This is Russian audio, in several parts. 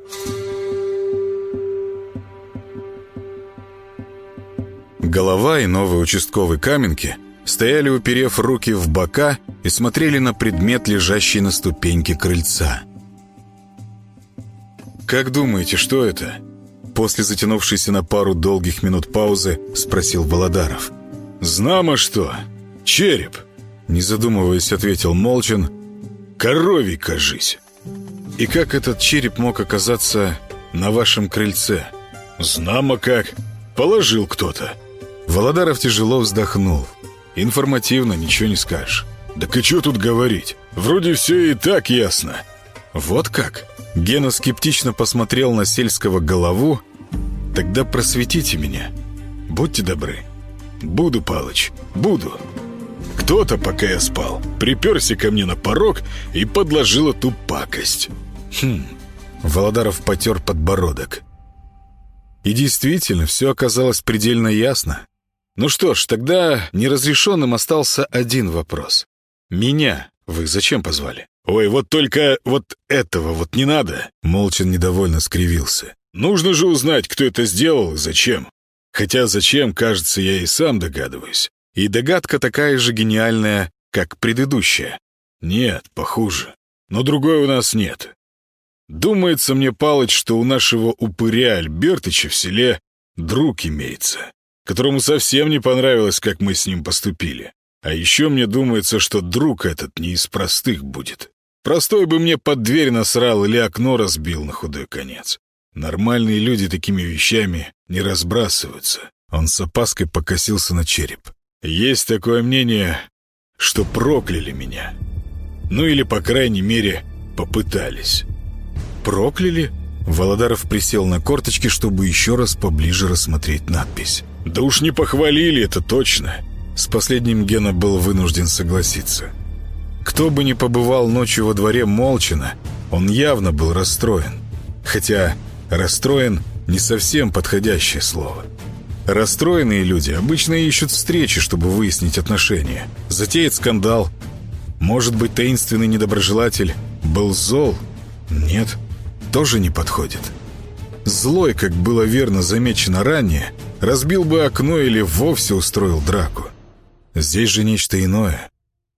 Голова и новый участковый Каменки стояли, уперев руки в бока, и смотрели на предмет, лежащий на ступеньке крыльца. «Как думаете, что это?» После затянувшейся на пару долгих минут паузы спросил Володаров. «Знамо что? Череп!» Не задумываясь, ответил Молчан. «Коровий, кажись!» «И как этот череп мог оказаться на вашем крыльце?» «Знамо как! Положил кто-то!» Володаров тяжело вздохнул. «Информативно, ничего не скажешь». «Так и что тут говорить? Вроде все и так ясно». «Вот как?» Гена скептично посмотрел на сельского голову. «Тогда просветите меня. Будьте добры». «Буду, Палыч, буду». Кто-то, пока я спал, приперся ко мне на порог и подложил эту пакость. Володаров потер подбородок. И действительно, все оказалось предельно ясно. Ну что ж, тогда неразрешенным остался один вопрос. Меня вы зачем позвали? Ой, вот только вот этого вот не надо. Молчан недовольно скривился. Нужно же узнать, кто это сделал и зачем. Хотя зачем, кажется, я и сам догадываюсь. И догадка такая же гениальная, как предыдущая. Нет, похуже. Но другой у нас нет. Думается мне, Палыч, что у нашего упыря Альбертыча в селе друг имеется, которому совсем не понравилось, как мы с ним поступили. А еще мне думается, что друг этот не из простых будет. Простой бы мне под дверь насрал или окно разбил на худой конец. Нормальные люди такими вещами не разбрасываются. Он с опаской покосился на череп. Есть такое мнение, что прокляли меня. Ну или, по крайней мере, попытались. Прокляли? Володаров присел на корточки, чтобы еще раз поближе рассмотреть надпись. Да уж не похвалили, это точно. С последним Гена был вынужден согласиться. Кто бы ни побывал ночью во дворе Молчана, он явно был расстроен. Хотя «расстроен» — не совсем подходящее слово. Расстроенные люди обычно ищут встречи, чтобы выяснить отношения, затеять скандал. Может быть, таинственный недоброжелатель был зол? Нет, тоже не подходит. Злой, как было верно замечено ранее, разбил бы окно или вовсе устроил драку. Здесь же нечто иное.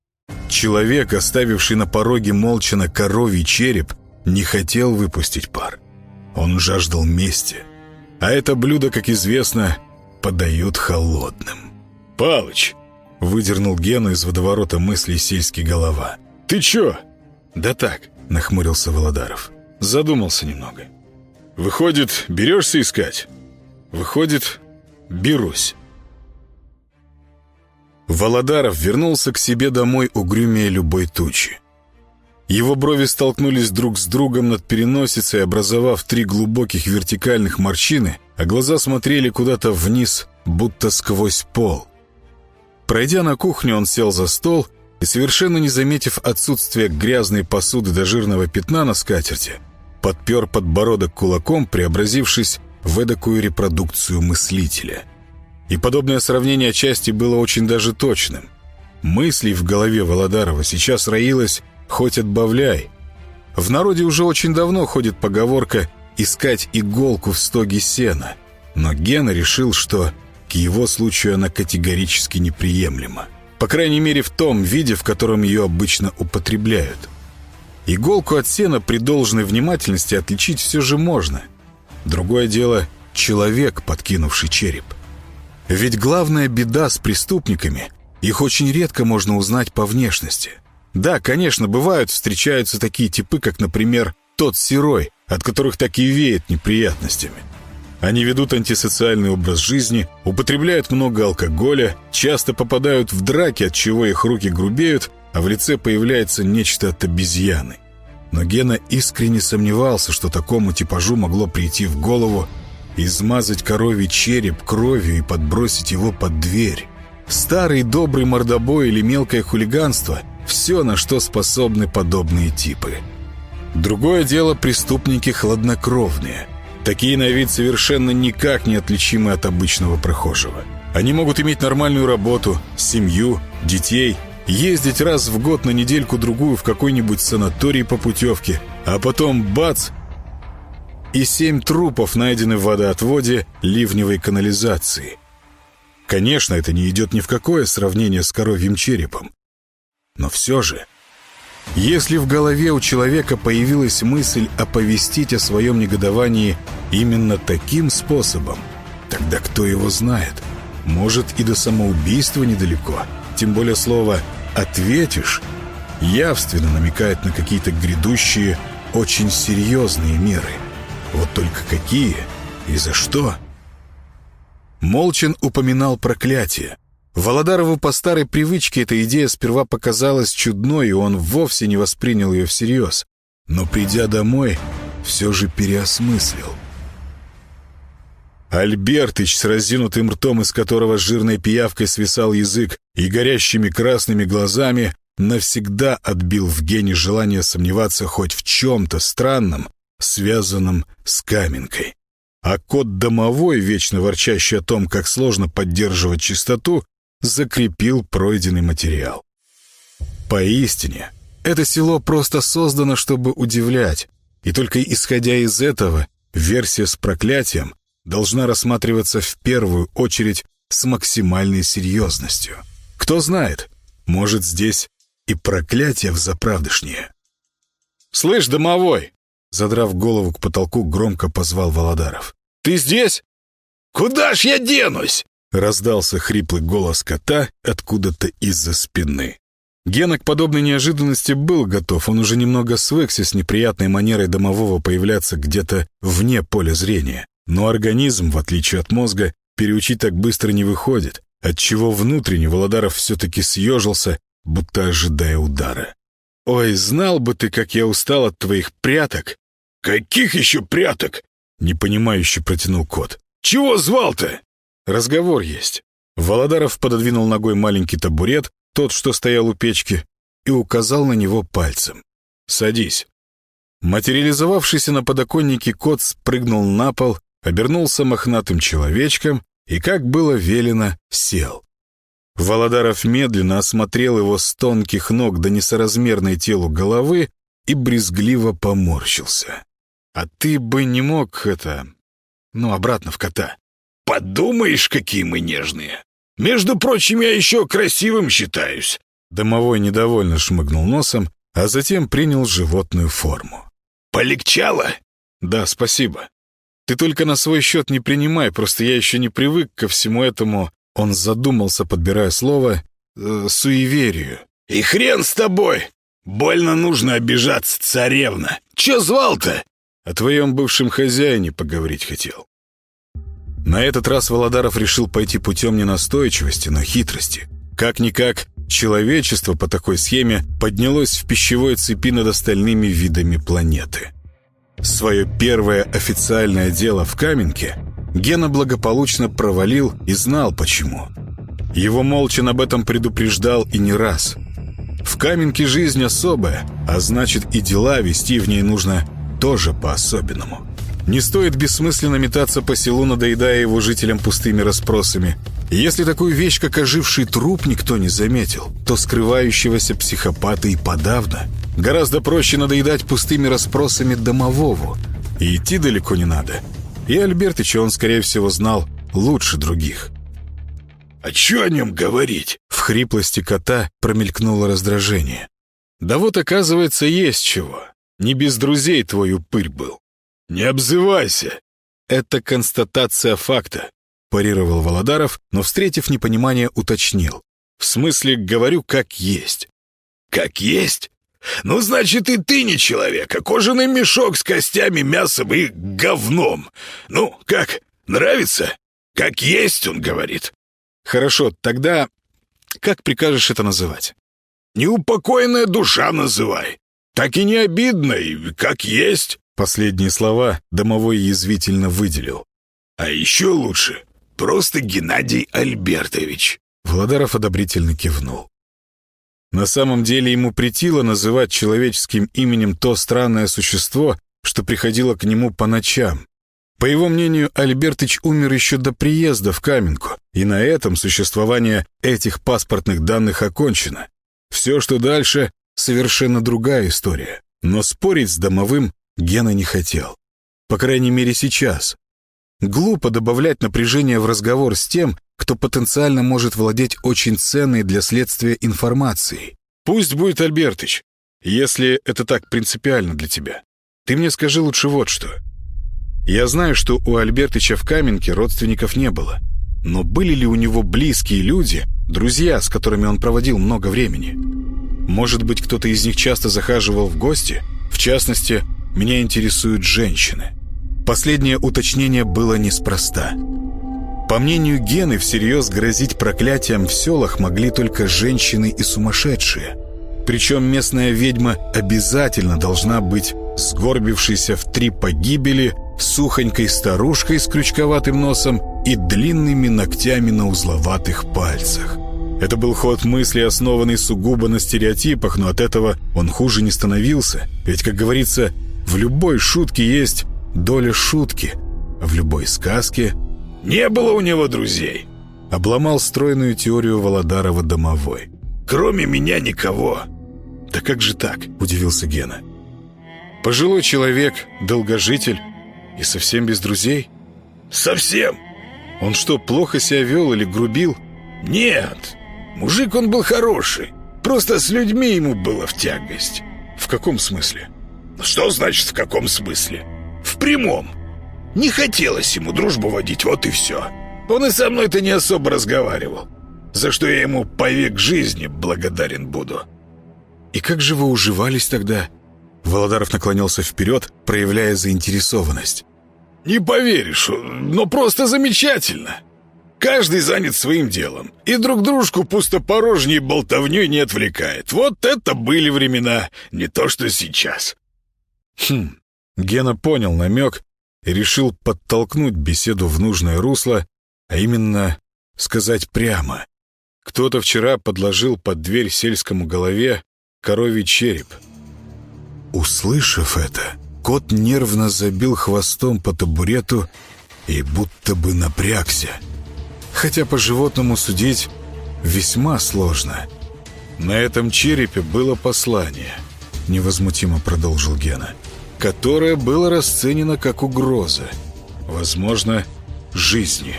Человек, оставивший на пороге Молчана коровий череп, не хотел выпустить пар. Он жаждал мести. А это блюдо, как известно, подают холодным. «Палыч!» — выдернул Гену из водоворота мыслей сельский голова. «Ты чё?» «Да так», — нахмурился Володаров. Задумался немного. «Выходит, берешься искать?» «Выходит, берусь». Володаров вернулся к себе домой угрюмее любой тучи. Его брови столкнулись друг с другом над переносицей, образовав 3 глубоких вертикальных морщины, а глаза смотрели куда-то вниз, будто сквозь пол. Пройдя на кухню, он сел за стол и, совершенно не заметив отсутствия грязной посуды до жирного пятна на скатерти, подпер подбородок кулаком, преобразившись в эдакую репродукцию мыслителя. И подобное сравнение отчасти было очень даже точным. Мыслей в голове Володарова сейчас роилось хоть отбавляй. В народе уже очень давно ходит поговорка «искать иголку в стоге сена», но Гена решил, что к его случаю она категорически неприемлема. По крайней мере, в том виде, в котором ее обычно употребляют. Иголку от сена при должной внимательности отличить все же можно. Другое дело — человек, подкинувший череп. Ведь главная беда с преступниками — их очень редко можно узнать по внешности. Да, конечно, встречаются такие типы, как, например, тот Серой, от которых так и веет неприятностями. Они ведут антисоциальный образ жизни, употребляют много алкоголя, часто попадают в драки, от чего их руки грубеют, а в лице появляется нечто от обезьяны. Но Гена искренне сомневался, что такому типажу могло прийти в голову измазать коровий череп кровью и подбросить его под дверь. Старый добрый мордобой или мелкое хулиганство — все, на что способны подобные типы. Другое дело — преступники хладнокровные. Такие на вид совершенно никак не отличимы от обычного прохожего. Они могут иметь нормальную работу, семью, детей, ездить раз в год на недельку-другую в какой-нибудь санаторий по путевке, а потом бац! и 7 трупов найдены в водоотводе ливневой канализации. Конечно, это не идет ни в какое сравнение с коровьим черепом. Но все же, если в голове у человека появилась мысль оповестить о своем негодовании именно таким способом, тогда кто его знает? Может, и до самоубийства недалеко. Тем более слово «ответишь» явственно намекает на какие-то грядущие, очень серьезные меры. Вот только какие и за что? Молчан упоминал проклятие. Володарову по старой привычке эта идея сперва показалась чудной, и он вовсе не воспринял ее всерьез. Но, придя домой, все же переосмыслил. Альбертыч с разинутым ртом, из которого жирной пиявкой свисал язык, и горящими красными глазами, навсегда отбил в Гене желание сомневаться хоть в чем-то странном, связанном с Каменкой. А кот домовой, вечно ворчащий о том, как сложно поддерживать чистоту, закрепил пройденный материал. Поистине, это село просто создано, чтобы удивлять, и только исходя из этого, версия с проклятием должна рассматриваться в первую очередь с максимальной серьезностью. Кто знает, может, здесь и проклятие взаправдышнее. «Слышь, домовой!» Задрав голову к потолку, громко позвал Володаров. «Ты здесь?» «Куда ж я денусь?» Раздался хриплый голос кота откуда-то из-за спины. Гена к подобной неожиданности был готов. Он уже немного свыкся с неприятной манерой домового появляться где-то вне поля зрения. Но организм, в отличие от мозга, переучить так быстро не выходит, отчего внутренне Володаров все-таки съежился, будто ожидая удара. «Ой, знал бы ты, как я устал от твоих пряток!» «Каких еще пряток?» — непонимающе протянул кот. «Чего звал-то?» «Разговор есть». Володаров пододвинул ногой маленький табурет, тот, что стоял у печки, и указал на него пальцем. «Садись». Материализовавшийся на подоконнике кот спрыгнул на пол, обернулся мохнатым человечком и, как было велено, сел. Володаров медленно осмотрел его с тонких ног до несоразмерной телу головы и брезгливо поморщился. «А ты бы не мог обратно в кота». «Подумаешь, какие мы нежные! Между прочим, я еще красивым считаюсь!» Домовой недовольно шмыгнул носом, а затем принял животную форму. «Полегчало?» «Да, спасибо. Ты только на свой счет не принимай, просто я еще не привык ко всему этому...» Он задумался, подбирая слово, суеверию. «И хрен с тобой! Больно нужно обижаться, царевна! Че звал-то?» «О твоем бывшем хозяине поговорить хотел». На этот раз Володаров решил пойти путем не настойчивости, но хитрости. Как-никак, человечество по такой схеме поднялось в пищевой цепи над остальными видами планеты. Свое первое официальное дело в Каменке Гена благополучно провалил и знал почему. Его Молчан об этом предупреждал и не раз. В Каменке жизнь особая, а значит и дела вести в ней нужно тоже по-особенному. Не стоит бессмысленно метаться по селу, надоедая его жителям пустыми расспросами. Если такую вещь, как оживший труп, никто не заметил, то скрывающегося психопата и подавно. Гораздо проще надоедать пустыми расспросами домовому. И идти далеко не надо. И Альбертыча он, скорее всего, знал лучше других. «А чё о нем говорить?» В хриплости кота промелькнуло раздражение. «Да вот, оказывается, есть чего. Не без друзей твой упырь был». «Не обзывайся!» «Это констатация факта», — парировал Володаров, но, встретив непонимание, уточнил. «В смысле, говорю, как есть». «Как есть? Ну, значит, и ты не человек, а кожаный мешок с костями, мясом и говном. Ну, как, нравится? Как есть, он говорит». «Хорошо, тогда как прикажешь это называть?» «Неупокоенная душа называй. Так и не обидно, и как есть». Последние слова домовой язвительно выделил. «А еще лучше, просто Геннадий Альбертович». Володаров одобрительно кивнул. На самом деле ему претило называть человеческим именем то странное существо, что приходило к нему по ночам. По его мнению, Альбертыч умер еще до приезда в Каменку, и на этом существование этих паспортных данных окончено. Все, что дальше, совершенно другая история. Но спорить с домовым Гена не хотел. По крайней мере, сейчас. Глупо добавлять напряжение в разговор с тем, кто потенциально может владеть очень ценной для следствия информацией. Пусть будет Альбертыч, если это так принципиально для тебя. Ты мне скажи лучше вот что. Я знаю, что у Альбертыча в Каменке родственников не было. Но были ли у него близкие люди, друзья, с которыми он проводил много времени? Может быть, кто-то из них часто захаживал в гости? В частности, меня интересуют женщины. Последнее уточнение было неспроста. По мнению Гены, всерьез грозить проклятием в селах могли только женщины и сумасшедшие. Причем местная ведьма обязательно должна быть сгорбившейся в 3 погибели, сухонькой старушкой с крючковатым носом и длинными ногтями на узловатых пальцах. Это был ход мысли, основанный сугубо на стереотипах, но от этого он хуже не становился. Ведь, как говорится, в любой шутке есть доля шутки, а в любой сказке... «Не было у него друзей», — обломал стройную теорию Володарова домовой. «Кроме меня никого». «Да как же так?» — удивился Гена. «Пожилой человек, долгожитель и совсем без друзей?» «Совсем». «Он что, плохо себя вел или грубил?» «Нет, мужик он был хороший. Просто с людьми ему было в тягость». «В каком смысле?» «Что значит в каком смысле?» «В прямом. Не хотелось ему дружбу водить, вот и все. Он и со мной-то не особо разговаривал, за что я ему повек жизни благодарен буду». «И как же вы уживались тогда?» Володаров наклонился вперед, проявляя заинтересованность. «Не поверишь, но просто замечательно. Каждый занят своим делом, и друг дружку пустопорожней болтовней не отвлекает. Вот это были времена, не то что сейчас». Гена понял намек и решил подтолкнуть беседу в нужное русло, а именно сказать прямо. Кто-то вчера подложил под дверь сельскому голове коровий череп. Услышав это, кот нервно забил хвостом по табурету и будто бы напрягся. Хотя по животному судить весьма сложно. На этом черепе было послание, невозмутимо продолжил Гена, которое было расценено как угроза, возможно, жизни.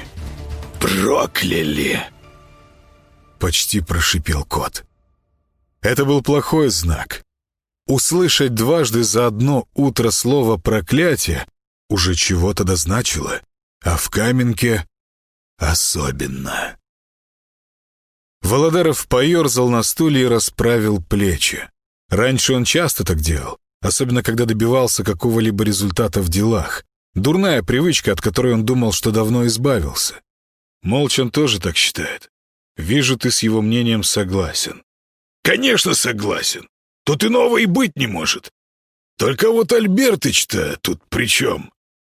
«Прокляли!» — почти прошипел кот. Это был плохой знак. Услышать дважды за одно утро слово «проклятие» уже чего-то дозначило, а в Каменке особенно. Володаров поерзал на стуле и расправил плечи. Раньше он часто так делал, особенно когда добивался какого-либо результата в делах. Дурная привычка, от которой он думал, что давно избавился. Молчан тоже так считает. Вижу, ты с его мнением согласен. «Конечно согласен. Тут иного и быть не может. Только вот Альбертыч-то тут при чем?»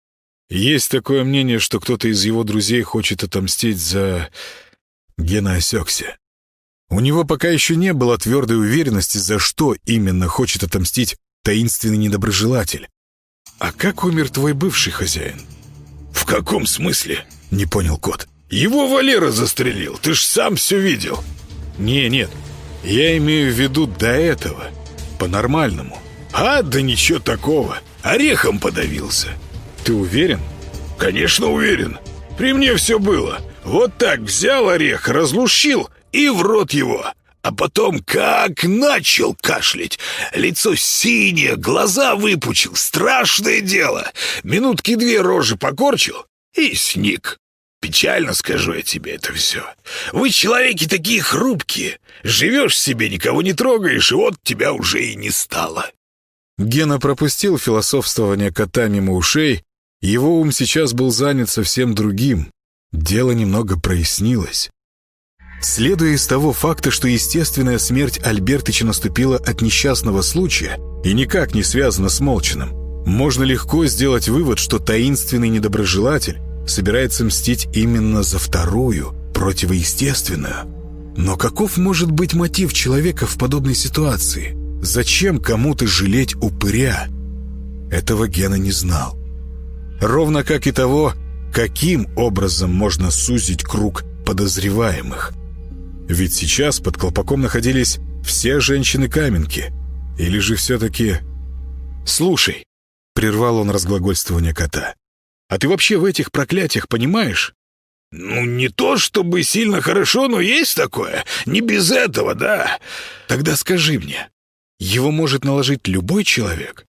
Есть такое мнение, что кто-то из его друзей хочет отомстить за... Гена осекся. У него пока еще не было твердой уверенности, за что именно хочет отомстить таинственный недоброжелатель. «А как умер твой бывший хозяин?» «В каком смысле?» — не понял кот. «Его Валера застрелил, ты ж сам все видел». Нет, я имею в виду до этого, по-нормальному». Да ничего такого, орехом подавился». «Ты уверен?» «Конечно уверен. При мне все было. Вот так взял орех, разлущил и в рот его. А потом как начал кашлять. Лицо синее, глаза выпучил. Страшное дело. Минутки 2 рожи покорчил и сник. Печально, скажу я тебе, это все. Вы, человеки, такие хрупкие. Живешь себе, никого не трогаешь, и вот тебя уже и не стало». Гена пропустил философствование кота мимо ушей. Его ум сейчас был занят совсем другим. Дело немного прояснилось. Следуя из того факта, что естественная смерть Альбертыча наступила от несчастного случая и никак не связана с Молчаном, можно легко сделать вывод, что таинственный недоброжелатель собирается мстить именно за вторую, противоестественную. Но каков может быть мотив человека в подобной ситуации? Зачем кому-то жалеть упыря? Этого Гена не знал. Ровно как и того, каким образом можно сузить круг подозреваемых. Ведь сейчас под колпаком находились все женщины Каменки. Или же все-таки... «Слушай», — прервал он разглагольствование кота. «А ты вообще в этих проклятиях понимаешь?» «Ну, не то чтобы сильно хорошо, но есть такое. Не без этого, да». «Тогда скажи мне, его может наложить любой человек?»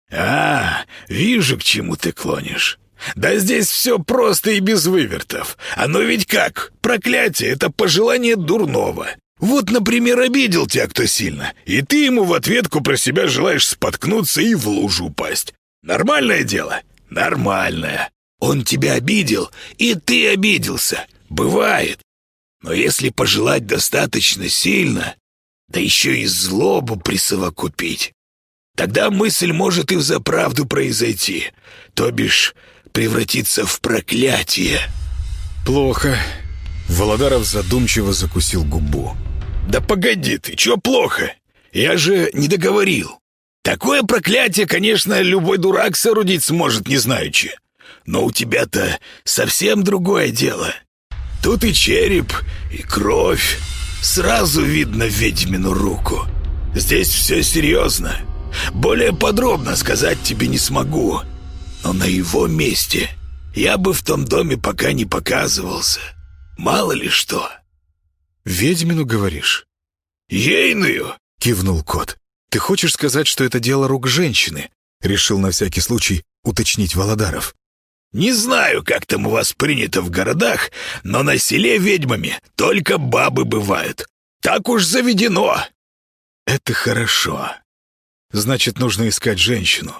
Вижу, к чему ты клонишь. Да здесь все просто и без вывертов. Оно ведь как? Проклятие — это пожелание дурного. Вот, например, обидел тебя кто сильно, и ты ему в ответку про себя желаешь споткнуться и в лужу упасть. Нормальное дело? Нормальное. Он тебя обидел, и ты обиделся. Бывает. Но если пожелать достаточно сильно, да еще и злобу присовокупить, тогда мысль может и взаправду произойти, то бишь превратиться в проклятие. «Плохо». Володаров задумчиво закусил губу. «Да погоди ты, чё плохо? Я же не договорил. Такое проклятие, конечно, любой дурак соорудить сможет, не знаючи. Но у тебя-то совсем другое дело. Тут и череп, и кровь. Сразу видно ведьмину руку. Здесь все серьезно. Более подробно сказать тебе не смогу. Но на его месте я бы в том доме пока не показывался. Мало ли что». «Ведьмину, говоришь?» «Ейную!» — кивнул кот. «Ты хочешь сказать, что это дело рук женщины?» — решил на всякий случай уточнить Володаров. «Не знаю, как там у вас принято в городах, но на селе ведьмами только бабы бывают. Так уж заведено». «Это хорошо. Значит, нужно искать женщину.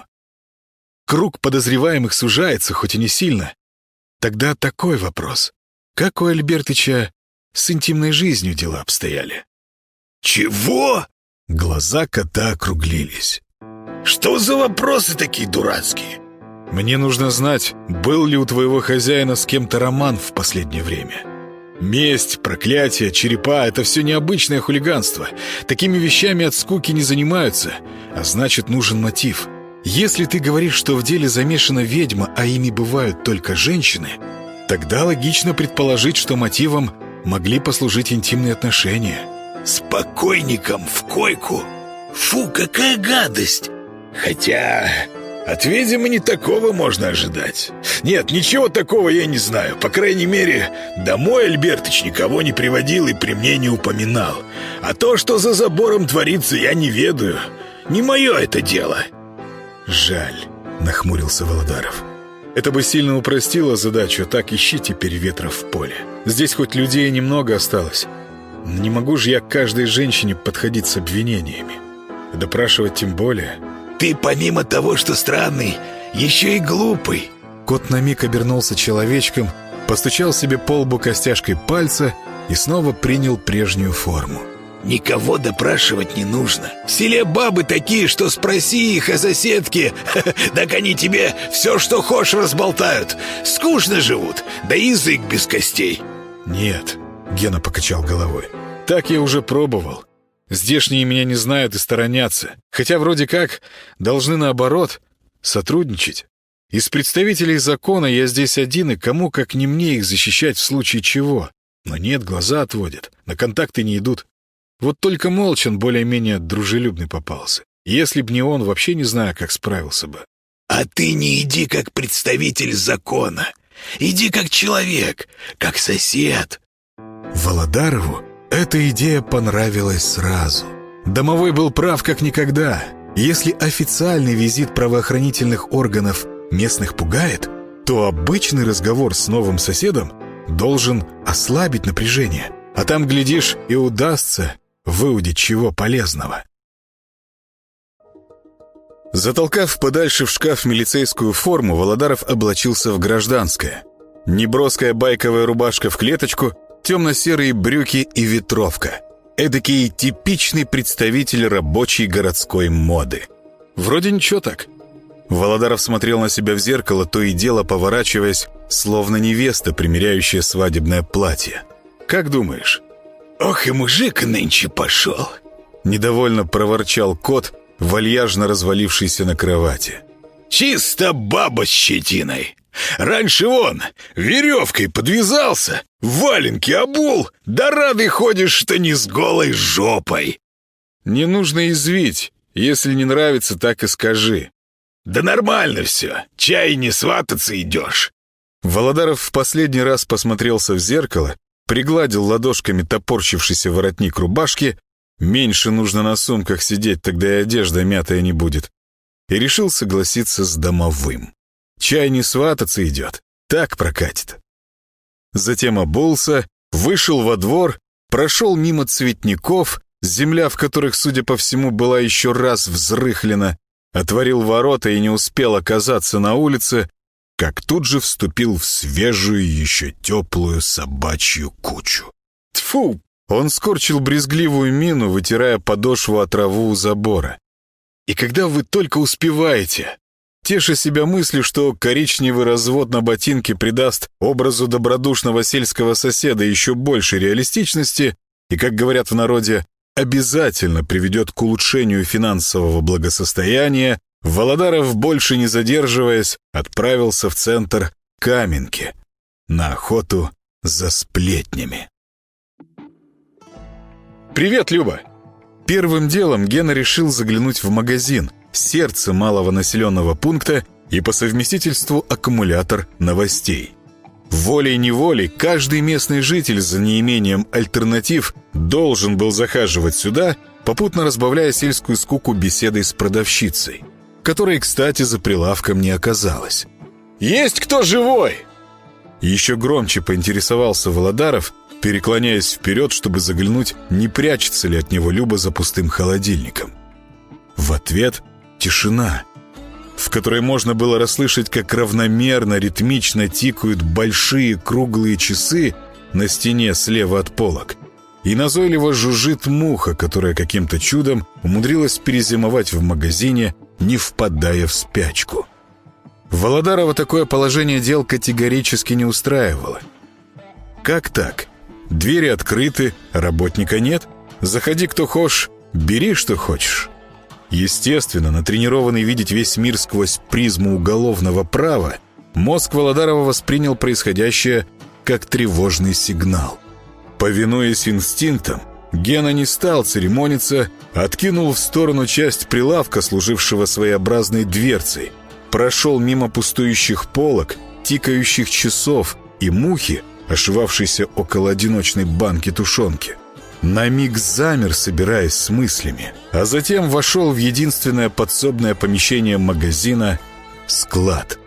Круг подозреваемых сужается, хоть и не сильно. Тогда такой вопрос. Как у Альбертыча с интимной жизнью дела обстояли?» «Чего?» Глаза кота округлились. «Что за вопросы такие дурацкие?» «Мне нужно знать, был ли у твоего хозяина с кем-то роман в последнее время. Месть, проклятие, черепа — это все необычное хулиганство. Такими вещами от скуки не занимаются, а значит, нужен мотив. Если ты говоришь, что в деле замешана ведьма, а ими бывают только женщины, тогда логично предположить, что мотивом могли послужить интимные отношения». «С покойником в койку? Фу, какая гадость! Хотя от ведьмы не такого можно ожидать. Нет, ничего такого я не знаю. По крайней мере, домой Альбертыч никого не приводил и при мне не упоминал. А то, что за забором творится, я не ведаю. Не мое это дело». «Жаль», — нахмурился Володаров. «Это бы сильно упростило задачу, так ищи теперь ветра в поле. Здесь хоть людей немного осталось. Не могу же я к каждой женщине подходить с обвинениями. Допрашивать тем более». «Ты помимо того, что странный, еще и глупый». Кот на миг обернулся человечком, постучал себе по лбу костяшкой пальца и снова принял прежнюю форму. «Никого допрашивать не нужно. В селе бабы такие, что спроси их о соседке, так они тебе все, что хочешь, разболтают. Скучно живут, да язык без костей». «Нет», — Гена покачал головой, — «так я уже пробовал. Здешние меня не знают и сторонятся, хотя вроде как должны наоборот сотрудничать. Из представителей закона я здесь один, и кому как не мне их защищать в случае чего. Но нет, глаза отводят, на контакты не идут. Вот только Молчан более-менее дружелюбный попался. Если б не он, вообще не знаю, как справился бы». «А ты не иди как представитель закона. Иди как человек, как сосед». Володарову эта идея понравилась сразу. Домовой был прав как никогда. Если официальный визит правоохранительных органов местных пугает, то обычный разговор с новым соседом должен ослабить напряжение. А там, глядишь, и удастся выудить чего полезного. Затолкав подальше в шкаф милицейскую форму, Володаров облачился в гражданское. Неброская байковая рубашка в клеточку, темно-серые брюки и ветровка. Эдакий типичный представитель рабочей городской моды. Вроде ничего так. Володаров смотрел на себя в зеркало, то и дело поворачиваясь, словно невеста, примеряющая свадебное платье. «Как думаешь?» «Ох и мужик нынче пошел!» Недовольно проворчал кот, вальяжно развалившийся на кровати. «Чисто баба с щетиной! Раньше он веревкой подвязался, валенки обул, да рады ходишь, что не с голой жопой!» «Не нужно извить. Если не нравится, так и скажи». Да нормально все, чай не свататься идешь. Володаров в последний раз посмотрелся в зеркало, пригладил ладошками топорщившийся воротник рубашки, меньше нужно на сумках сидеть, тогда и одежда мятая не будет, и решил согласиться с домовым. Чай не свататься идет, так прокатит. Затем обулся, вышел во двор, прошел мимо цветников, земля в которых, судя по всему, была еще раз взрыхлена, отворил ворота и не успел оказаться на улице, как тут же вступил в свежую, еще теплую собачью кучу. Тьфу! Он скорчил брезгливую мину, вытирая подошву от траву у забора. «И когда вы только успеваете?» Теша себя мыслью, что коричневый развод на ботинке придаст образу добродушного сельского соседа еще больше реалистичности и, как говорят в народе, обязательно приведет к улучшению финансового благосостояния, Володаров, больше не задерживаясь, отправился в центр Каменки на охоту за сплетнями. «Привет, Люба!» Первым делом Гена решил заглянуть в магазин, сердце малого населенного пункта и по совместительству аккумулятор новостей. Волей-неволей каждый местный житель за неимением альтернатив должен был захаживать сюда, попутно разбавляя сельскую скуку беседой с продавщицей, которой, кстати, за прилавком не оказалось. «Есть кто живой?» Еще громче поинтересовался Володаров, переклоняясь вперед, чтобы заглянуть, не прячется ли от него Люба за пустым холодильником. В ответ тишина, в которой можно было расслышать, как равномерно, ритмично тикают большие круглые часы на стене слева от полок, и назойливо жужжит муха, которая каким-то чудом умудрилась перезимовать в магазине, не впадая в спячку. Володарова такое положение дел категорически не устраивало. Как так? Двери открыты, работника нет. Заходи, кто хочешь, бери, что хочешь. Естественно, натренированный видеть весь мир сквозь призму уголовного права, мозг Володарова воспринял происходящее как тревожный сигнал. Повинуясь инстинктам, Гена не стал церемониться, откинул в сторону часть прилавка, служившего своеобразной дверцей, прошел мимо пустующих полок, тикающих часов и мухи, ошивавшейся около одиночной банки тушенки. На миг замер, собираясь с мыслями, а затем вошел в единственное подсобное помещение магазина — склад.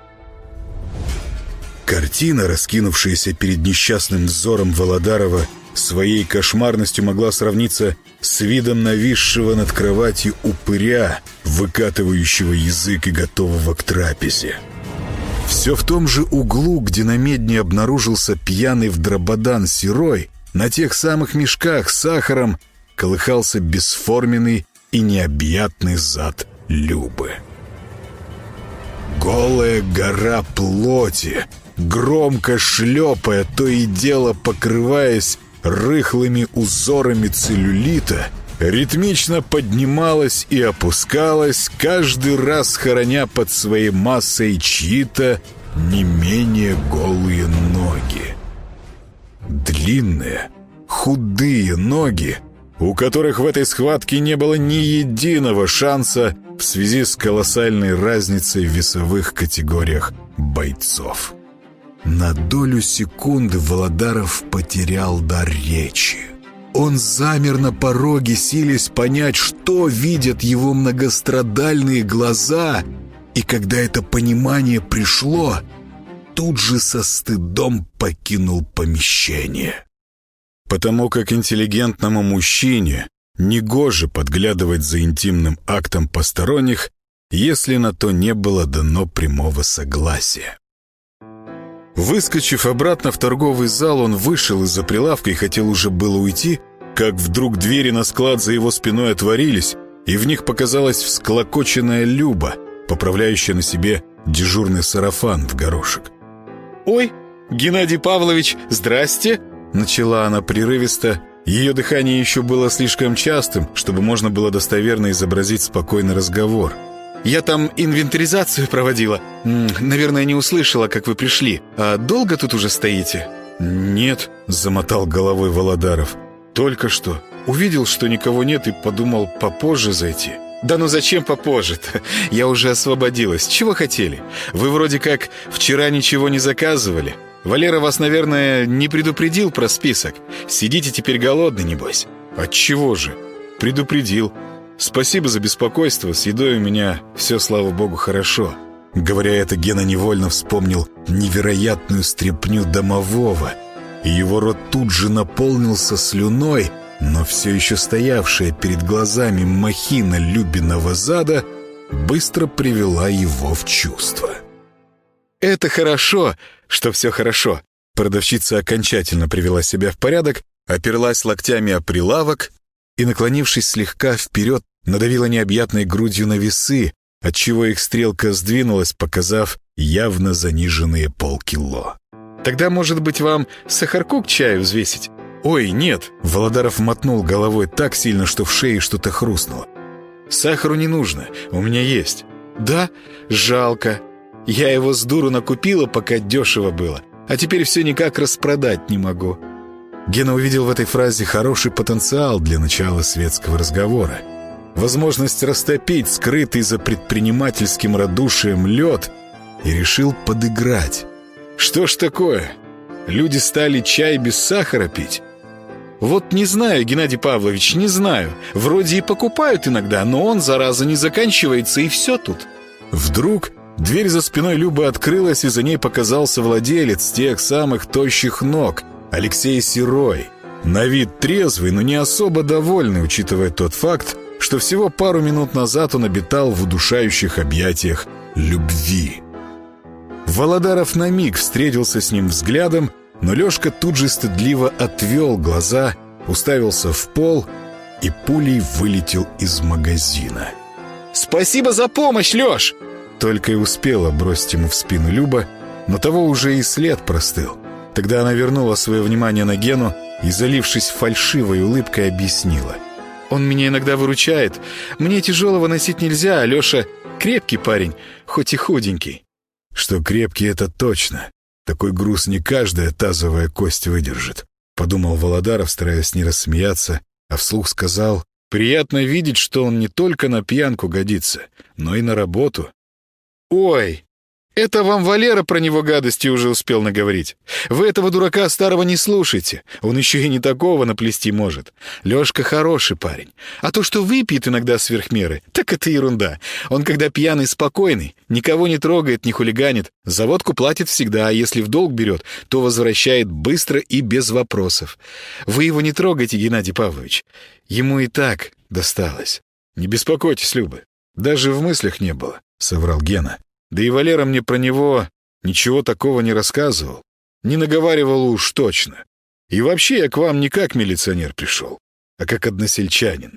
Картина, раскинувшаяся перед несчастным взором Володарова, своей кошмарностью могла сравниться с видом нависшего над кроватью упыря, выкатывающего язык и готового к трапезе. Все в том же углу, где на медне обнаружился пьяный в дрободан Серой, на тех самых мешках с сахаром колыхался бесформенный и необъятный зад Любы. Голая гора плоти, громко шлепая, то и дело покрываясь рыхлыми узорами целлюлита, ритмично поднималась и опускалась, каждый раз хороня под своей массой чьи-то не менее голые ноги. Длинные, худые ноги, у которых в этой схватке не было ни единого шанса в связи с колоссальной разницей в весовых категориях бойцов. На долю секунды Володаров потерял дар речи. Он замер на пороге, силясь понять, что видят его многострадальные глаза, и когда это понимание пришло, тут же со стыдом покинул помещение. Потому как интеллигентному мужчине негоже подглядывать за интимным актом посторонних, если на то не было дано прямого согласия. Выскочив обратно в торговый зал, он вышел из-за прилавка и хотел уже было уйти, как вдруг двери на склад за его спиной отворились, и в них показалась всклокоченная Люба, поправляющая на себе дежурный сарафан в горошек. «Ой, Геннадий Павлович, здрасте!» Начала она прерывисто. Ее дыхание еще было слишком частым, чтобы можно было достоверно изобразить спокойный разговор. «Я там инвентаризацию проводила. Наверное, не услышала, как вы пришли. А долго тут уже стоите?» «Нет», — замотал головой Володаров. «Только что. Увидел, что никого нет, и подумал попозже зайти. Да ну зачем попозже-то? Я уже освободилась. Чего хотели? Вы вроде как вчера ничего не заказывали. Валера вас, наверное, не предупредил про список. Сидите теперь голодный, небось. Отчего же? Предупредил. Спасибо за беспокойство. С едой у меня все, слава богу, хорошо. Говоря это, Гена невольно вспомнил невероятную стряпню домового, и его рот тут же наполнился слюной, но все еще стоявшая перед глазами махина Любиного зада быстро привела его в чувство. «Это хорошо, что все хорошо». Продавщица окончательно привела себя в порядок, оперлась локтями о прилавок и, наклонившись слегка вперед, надавила необъятной грудью на весы, отчего их стрелка сдвинулась, показав явно заниженные полкило. «Тогда, может быть, вам сахарку к чаю взвесить?» «Ой, нет!» — Володаров мотнул головой так сильно, что в шее что-то хрустнуло. «Сахару не нужно, у меня есть». «Да? Жалко. Я его с дуру накупила, пока дешево было, а теперь все никак распродать не могу». Гена увидел в этой фразе хороший потенциал для начала светского разговора. Возможность растопить скрытый за предпринимательским радушием лед, и решил подыграть. «Что ж такое? Люди стали чай без сахара пить?» «Вот не знаю, Геннадий Павлович, не знаю. Вроде и покупают иногда, но он, зараза, не заканчивается, и все тут». Вдруг дверь за спиной Любы открылась, и за ней показался владелец тех самых тощих ног, Алексей Серой. На вид трезвый, но не особо довольный, учитывая тот факт, что всего пару минут назад он обитал в удушающих объятиях любви. Володаров на миг встретился с ним взглядом, но Лешка тут же стыдливо отвел глаза, уставился в пол и пулей вылетел из магазина. «Спасибо за помощь, Леш!» Только и успела бросить ему в спину Люба, но того уже и след простыл. Тогда она вернула свое внимание на Гену и, залившись фальшивой улыбкой, объяснила: «Он меня иногда выручает. Мне тяжелого носить нельзя, а Леша крепкий парень, хоть и худенький». «Что крепкий, это точно. Такой груз не каждая тазовая кость выдержит», — подумал Володаров, стараясь не рассмеяться, а вслух сказал: «Приятно видеть, что он не только на пьянку годится, но и на работу». «Ой, это вам Валера про него гадости уже успел наговорить. Вы этого дурака старого не слушайте. Он еще и не такого наплести может. Лешка хороший парень. А то, что выпьет иногда сверх меры, так это ерунда. Он, когда пьяный, спокойный, никого не трогает, не хулиганит. За водку платит всегда, а если в долг берет, то возвращает быстро и без вопросов. Вы его не трогайте, Геннадий Павлович. Ему и так досталось». «Не беспокойтесь, Люба. Даже в мыслях не было», — соврал Гена. «Да и Валера мне про него ничего такого не рассказывал. Не наговаривал уж точно. И вообще я к вам не как милиционер пришел, а как односельчанин».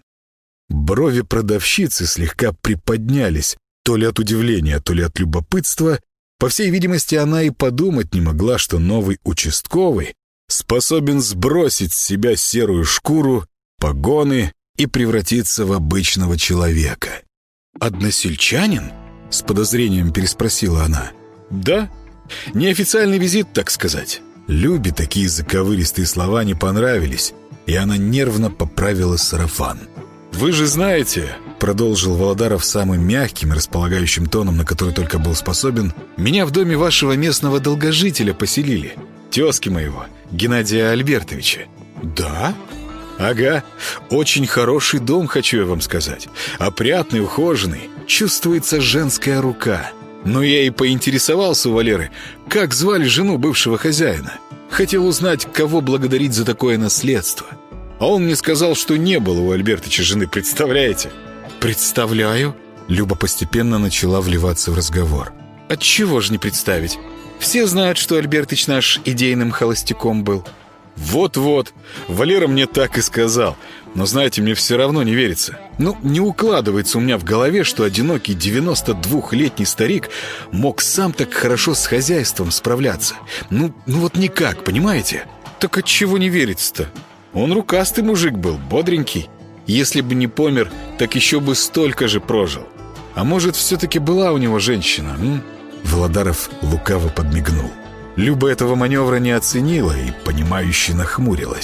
Брови продавщицы слегка приподнялись, то ли от удивления, то ли от любопытства. По всей видимости, она и подумать не могла, что новый участковый способен сбросить с себя серую шкуру, погоны и превратиться в обычного человека. «Односельчанин?» — с подозрением переспросила она. «Да, неофициальный визит, так сказать». Любе такие заковыристые слова не понравились, и она нервно поправила сарафан. «Вы же знаете», — продолжил Володаров самым мягким и располагающим тоном, на который только был способен, «меня в доме вашего местного долгожителя поселили, тезки моего, Геннадия Альбертовича». «Да?» «Ага, очень хороший дом, хочу я вам сказать. Опрятный, ухоженный, чувствуется женская рука. Но я и поинтересовался у Валеры, как звали жену бывшего хозяина. Хотел узнать, кого благодарить за такое наследство. А он мне сказал, что не было у Альбертыча жены, представляете?» «Представляю». Люба постепенно начала вливаться в разговор. «Отчего же не представить? Все знают, что Альбертыч наш идейным холостяком был». «Вот-вот, Валера мне так и сказал. Но, знаете, мне все равно не верится. Ну, не укладывается у меня в голове, что одинокий 92-летний старик мог сам так хорошо с хозяйством справляться. Ну вот никак, понимаете? Так отчего не верится-то? Он рукастый мужик был, бодренький. Если бы не помер, так еще бы столько же прожил. А может, все-таки была у него женщина, Володаров лукаво подмигнул. Люба этого маневра не оценила и, понимающе нахмурилась.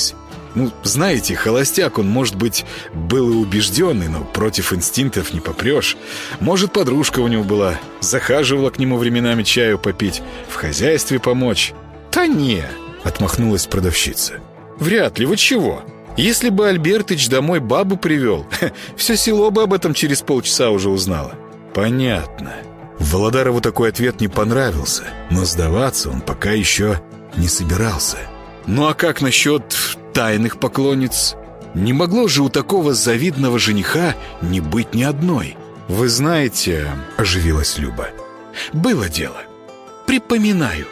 Ну, знаете, холостяк он, может быть, был и убежденный, но против инстинктов не попрешь. Может, подружка у него была, захаживала к нему временами чаю попить, в хозяйстве помочь. «Да не», — отмахнулась продавщица. «Вряд ли, вы чего? Если бы Альбертыч домой бабу привел, все село бы об этом через полчаса уже узнало». «Понятно». Володарову такой ответ не понравился, но сдаваться он пока еще не собирался. «Ну а как насчет тайных поклонниц? Не могло же у такого завидного жениха не быть ни одной». «Вы знаете», — оживилась Люба, — «было дело. Припоминаю.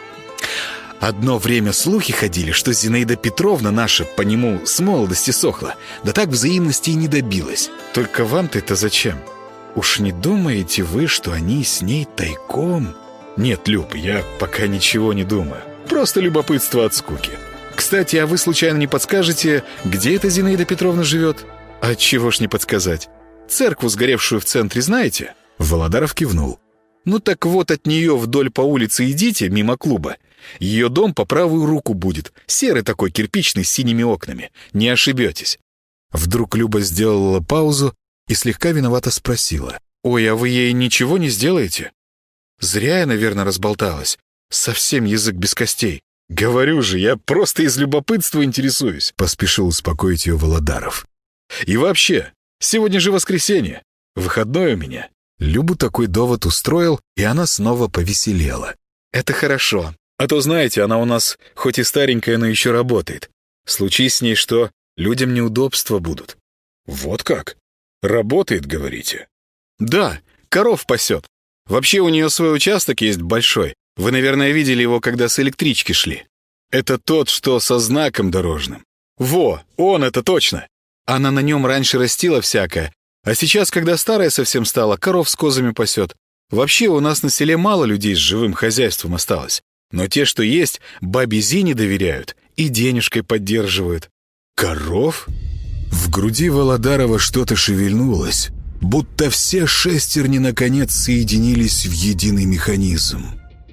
Одно время слухи ходили, что Зинаида Петровна наша по нему с молодости сохла, да так взаимности и не добилась. Только вам-то это зачем? Уж не думаете вы, что они с ней тайком?» «Нет, Люб, я пока ничего не думаю. Просто любопытство от скуки. Кстати, а вы случайно не подскажете, где эта Зинаида Петровна живет?» «А чего ж не подсказать? Церкву, сгоревшую в центре, знаете?» Володаров кивнул. «Ну так вот от нее вдоль по улице идите, мимо клуба. Ее дом по правую руку будет. Серый такой, кирпичный, с синими окнами. Не ошибетесь». Вдруг Люба сделала паузу и слегка виновато спросила: «Ой, а вы ей ничего не сделаете?» «Зря я, наверное, разболталась. Совсем язык без костей». «Говорю же, я просто из любопытства интересуюсь», — поспешил успокоить ее Володаров. «И вообще, сегодня же воскресенье. Выходной у меня». Любу такой довод устроил, и она снова повеселела. «Это хорошо. А то, знаете, она у нас хоть и старенькая, но еще работает. Случись с ней что, людям неудобства будут». «Вот как? Работает, говорите?» «Да, коров пасет. Вообще у нее свой участок есть большой. Вы, наверное, видели его, когда с электрички шли. Это тот, что со знаком дорожным. Во, он, это точно. Она на нем раньше растила всякое, а сейчас, когда старая совсем стала, коров с козами пасет. Вообще у нас на селе мало людей с живым хозяйством осталось. Но те, что есть, бабе Зине доверяют и денежкой поддерживают». «Коров?» В груди Володарова что-то шевельнулось, будто все шестерни наконец соединились в единый механизм.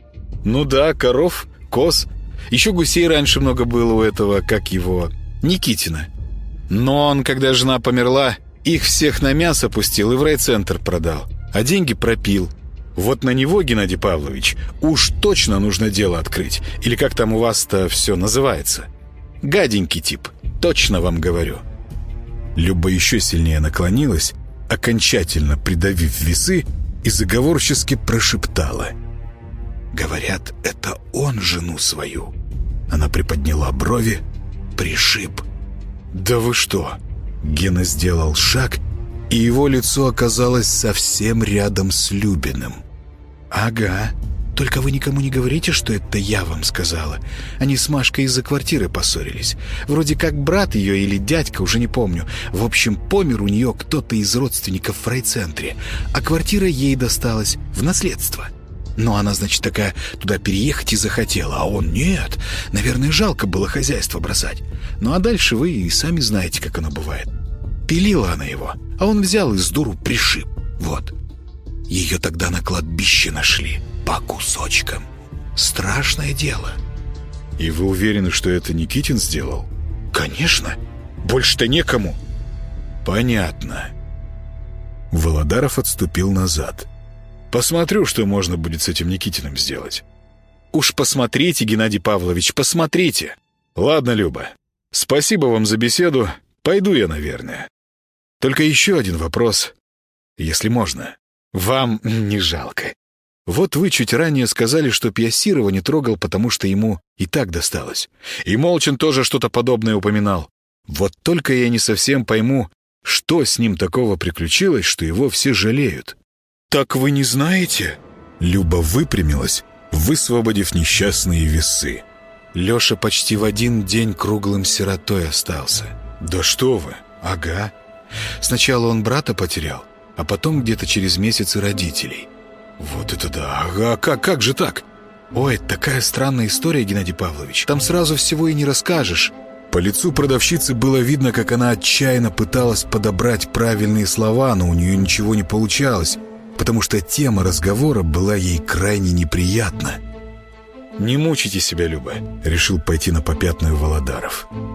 «Ну да, коров, коз. Еще гусей раньше много было у этого, как его, Никитина. Но он, когда жена померла, их всех на мясо пустил и в райцентр продал, а деньги пропил. Вот на него, Геннадий Павлович, уж точно нужно дело открыть. Или как там у вас-то все называется? Гаденький тип, точно вам говорю». Люба еще сильнее наклонилась, окончательно придавив весы, и заговорчески прошептала: «Говорят, это он жену свою». Она приподняла брови, пришиб. «Да вы что?» Гена сделал шаг, и его лицо оказалось совсем рядом с Любиным. «Ага. Только вы никому не говорите, что это я вам сказала. Они с Машкой из-за квартиры поссорились. Вроде как брат ее или дядька, уже не помню. В общем, помер у нее кто-то из родственников в райцентре, а квартира ей досталась в наследство. Но она, значит, такая туда переехать и захотела, а он нет. Наверное, жалко было хозяйство бросать. Ну а дальше вы и сами знаете, как оно бывает. Пилила она его, а он взял и с дуру пришиб. Вот. Ее тогда на кладбище нашли. По кусочкам. Страшное дело». «И вы уверены, что это Никитин сделал?» «Конечно. Больше-то некому». «Понятно». Володаров отступил назад. «Посмотрю, что можно будет с этим Никитиным сделать». «Уж посмотрите, Геннадий Павлович, посмотрите». «Ладно, Люба, спасибо вам за беседу. Пойду я, наверное. Только еще один вопрос, если можно. Вам не жалко? Вот вы чуть ранее сказали, что Пьясирова не трогал, потому что ему и так досталось. И Молчин тоже что-то подобное упоминал. Вот только я не совсем пойму, что с ним такого приключилось, что его все жалеют». «Так вы не знаете?» Люба выпрямилась, высвободив несчастные весы. «Леша почти в один день круглым сиротой остался». «Да что вы!» «Ага. Сначала он брата потерял, а потом где-то через месяц и родителей». «Вот это да! Ага, как же так?» «Ой, такая странная история, Геннадий Павлович. Там сразу всего и не расскажешь». По лицу продавщицы было видно, как она отчаянно пыталась подобрать правильные слова, но у нее ничего не получалось, потому что тема разговора была ей крайне неприятна. «Не мучайте себя, Люба», — решил пойти на попятную Володаров.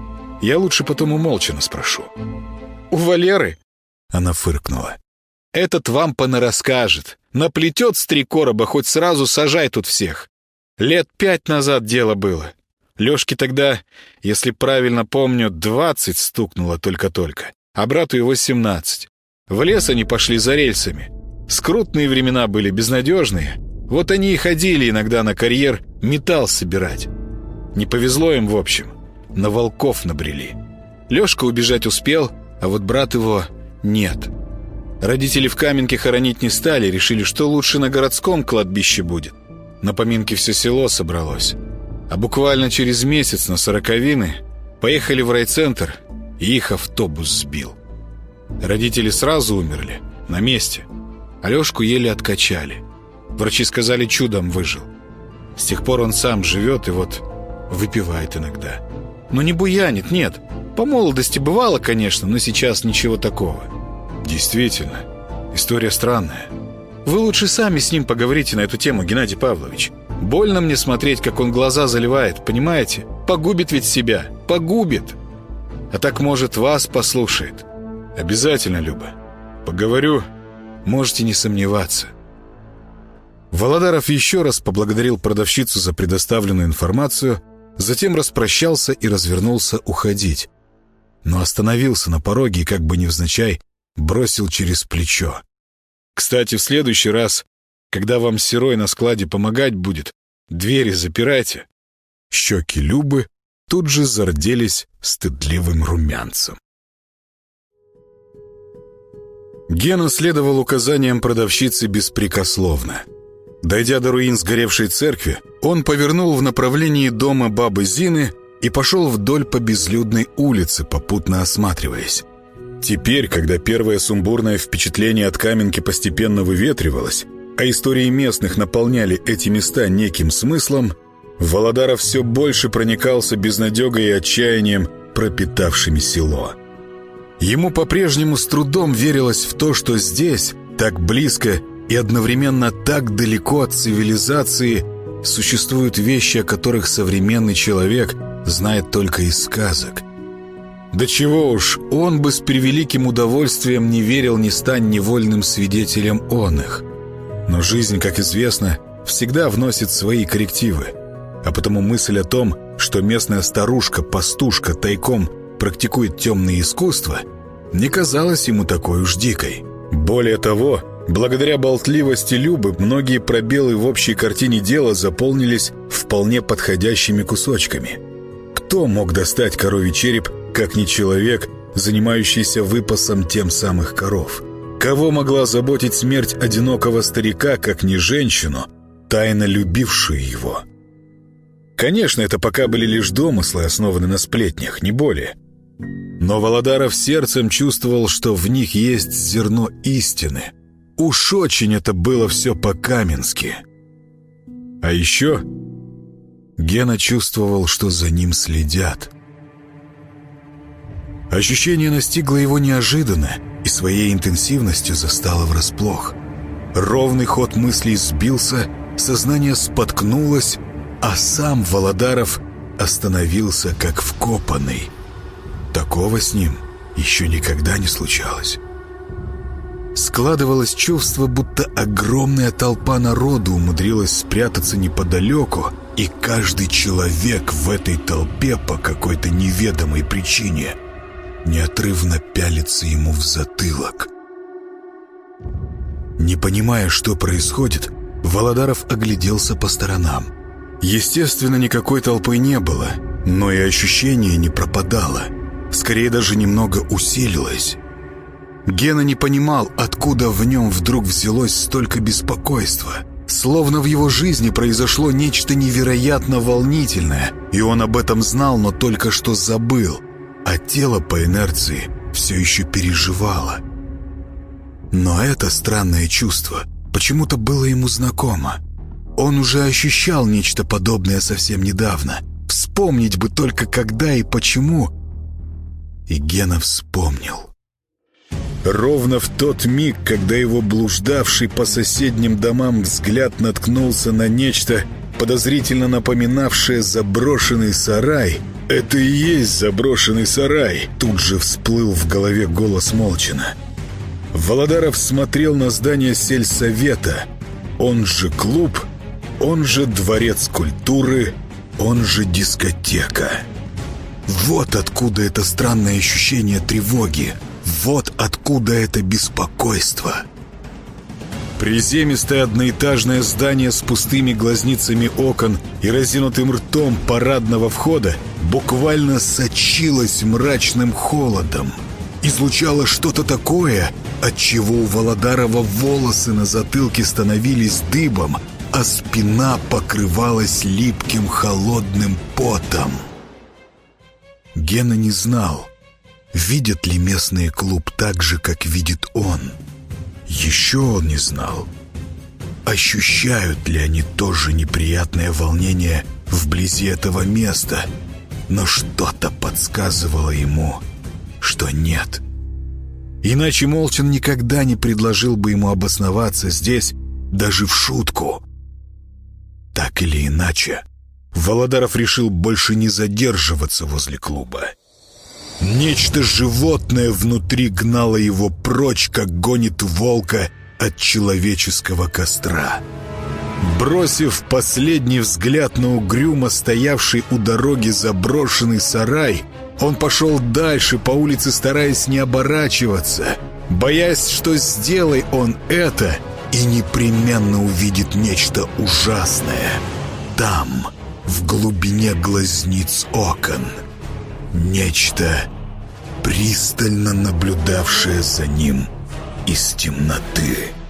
Я лучше потом у Молчана спрошу». «У Валеры?» Она фыркнула. «Этот вам понарасскажет. Наплетет с 3 короба, хоть сразу сажай тут всех. Лет 5 назад дело было. Лёшке тогда, если правильно помню, 20 стукнуло только-только, а брату его 17. В лес они пошли за рельсами. Скрутные времена были, безнадежные. Вот они и ходили иногда на карьер металл собирать. Не повезло им, в общем. На волков набрели. Лёшка убежать успел, а вот брат его нет. Родители в Каменке хоронить не стали, решили, что лучше на городском кладбище будет. На поминки все село собралось. А буквально через месяц на сороковины поехали в райцентр, и их автобус сбил. Родители сразу умерли, на месте. А Лёшку еле откачали. Врачи сказали, чудом выжил. С тех пор он сам живет и вот выпивает иногда. Но не буянит, нет. По молодости бывало, конечно, но сейчас ничего такого. Действительно, история странная. Вы лучше сами с ним поговорите на эту тему, Геннадий Павлович. Больно мне смотреть, как он глаза заливает, понимаете? Погубит ведь себя, погубит. А так, может, вас послушает. Обязательно, Люба. Поговорю, можете не сомневаться. Володаров еще раз поблагодарил продавщицу за предоставленную информацию, затем распрощался и развернулся уходить. Но остановился на пороге и, как бы невзначай, бросил через плечо: «Кстати, в следующий раз, когда вам Серой на складе помогать будет, двери запирайте». Щеки Любы тут же зарделись стыдливым румянцем. Гена следовал указаниям продавщицы беспрекословно. Дойдя до руин сгоревшей церкви, он повернул в направлении дома бабы Зины и пошел вдоль по безлюдной улице, попутно осматриваясь. Теперь, когда первое сумбурное впечатление от Каменки постепенно выветривалось, а истории местных наполняли эти места неким смыслом, Володаров все больше проникался безнадегой и отчаянием, пропитавшими село. Ему по-прежнему с трудом верилось в то, что здесь, так близко и одновременно так далеко от цивилизации, существуют вещи, о которых современный человек знает только из сказок. Да чего уж, он бы с превеликим удовольствием не верил, не стань невольным свидетелем оных. Но жизнь, как известно, всегда вносит свои коррективы. А потому мысль о том, что местная старушка-пастушка тайком практикует темные искусства, не казалась ему такой уж дикой. Более того, благодаря болтливости Любы, многие пробелы в общей картине дела заполнились вполне подходящими кусочками. Кто мог достать коровий череп, как не человек, занимающийся выпасом тем самых коров? Кого могла заботить смерть одинокого старика, как не женщину, тайно любившую его? Конечно, это пока были лишь домыслы, основанные на сплетнях, не более. Но Володаров сердцем чувствовал, что в них есть зерно истины. Уж очень это было все по-каменски. А еще Гена чувствовал, что за ним следят. Ощущение настигло его неожиданно и своей интенсивностью застало врасплох. Ровный ход мыслей сбился, сознание споткнулось, а сам Володаров остановился как вкопанный. Такого с ним еще никогда не случалось. Складывалось чувство, будто огромная толпа народу умудрилась спрятаться неподалеку, и каждый человек в этой толпе по какой-то неведомой причине неотрывно пялится ему в затылок. Не понимая, что происходит, Володаров огляделся по сторонам. Естественно, никакой толпы не было, но и ощущение не пропадало. Скорее, даже немного усилилось. Гена не понимал, откуда в нем вдруг взялось столько беспокойства. Словно в его жизни произошло нечто невероятно волнительное, и он об этом знал, но только что забыл. А тело по инерции все еще переживало. Но это странное чувство почему-то было ему знакомо. Он уже ощущал нечто подобное совсем недавно. Вспомнить бы только когда и почему. И Гена вспомнил. Ровно в тот миг, когда его блуждавший по соседним домам взгляд наткнулся на нечто, подозрительно напоминавшее заброшенный сарай, «Это и есть заброшенный сарай», — тут же всплыл в голове голос Молчина. Володаров смотрел на здание сельсовета, он же клуб, он же дворец культуры, он же дискотека. Вот откуда это странное ощущение тревоги, вот откуда это беспокойство. Приземистое одноэтажное здание с пустыми глазницами окон и разинутым ртом парадного входа буквально сочилось мрачным холодом. Излучало что-то такое, отчего у Володарова волосы на затылке становились дыбом, а спина покрывалась липким холодным потом. Гена не знал, видят ли местный клуб так же, как видит он. Еще он не знал, ощущают ли они тоже неприятное волнение вблизи этого места, но что-то подсказывало ему, что нет. Иначе Молчин никогда не предложил бы ему обосноваться здесь, даже в шутку. Так или иначе, Володаров решил больше не задерживаться возле клуба. Нечто животное внутри гнало его прочь, как гонит волка от человеческого костра. Бросив последний взгляд на угрюмо стоявший у дороги заброшенный сарай, он пошел дальше по улице, стараясь не оборачиваться, боясь, что сделай он это, и непременно увидит нечто ужасное. Там, в глубине глазниц окон, нечто, пристально наблюдавшее за ним из темноты.